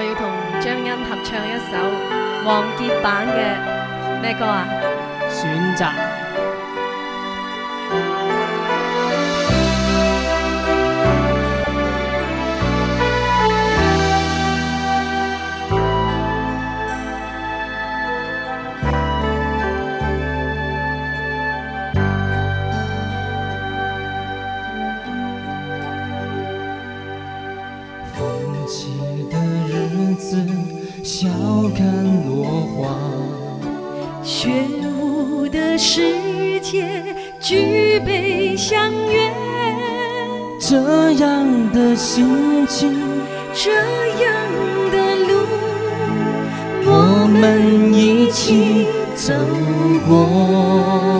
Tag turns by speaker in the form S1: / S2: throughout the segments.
S1: 要同張欣合唱一首王傑版嘅咩歌啊？
S2: 選擇。
S3: 风起的日子，笑看落花。
S4: 雪舞的世界，举杯相约。
S3: 这样的心情，
S4: 这样的路，
S3: 我们一起走过。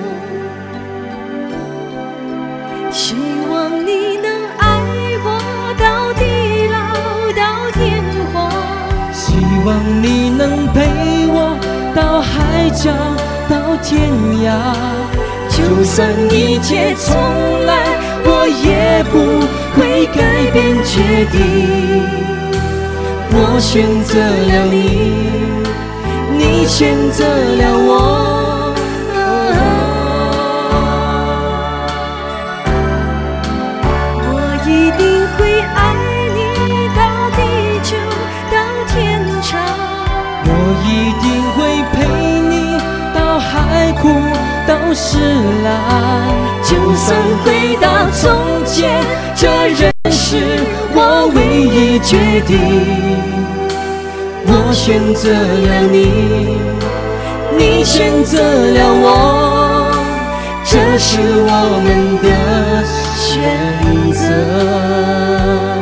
S4: 希望你能爱我到地老到天荒，
S3: 希望你能陪我到海角到天涯。
S4: 就算一切重来，我也不会改变决定。我选择了你，你选择了我。我一定会爱你到地久到天长，
S3: 我一定会陪你到海枯到石烂。
S4: 就算回到从前，这仍是我唯一决定。我选择了你，你选择了我，这是我们的选择。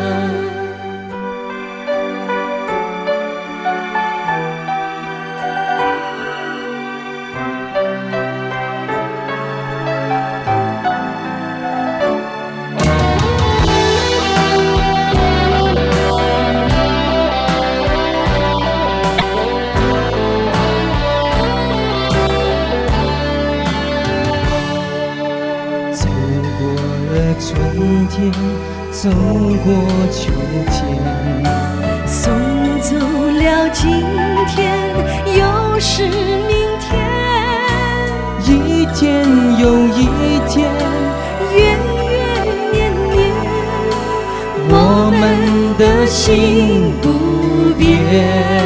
S3: 春天走过秋天，
S4: 送走了今天，又是明天。
S3: 一天又一天，
S4: 月月年年，
S3: 我们的心不变。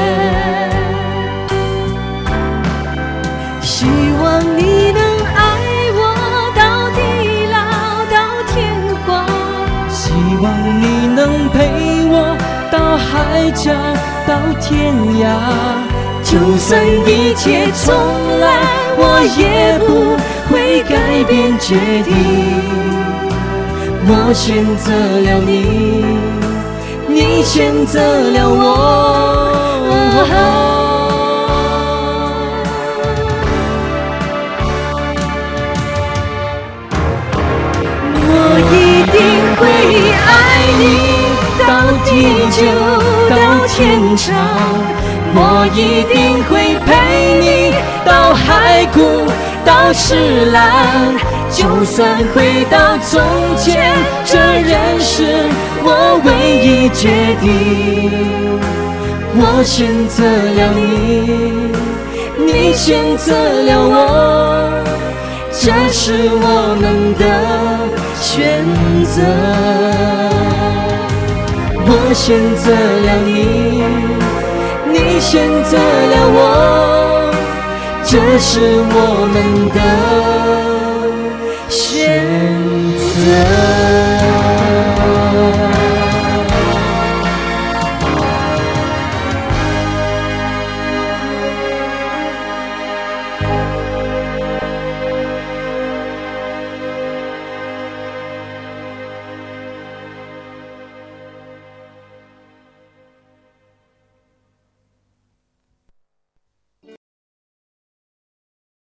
S4: 希望你能爱我到地老到天荒，
S3: 希望你能陪我到海角到天涯。
S4: 就算一切重来，我也不会改变决定。我选择了你，你选择了我。我一定会爱你到地久到天长，我一定会陪你到海枯到石烂。就算回到从前，这仍是我唯一决定。我选择了你，你选择了我，这是我们的选择。我选择了你，你选择了我，这是我们的选择。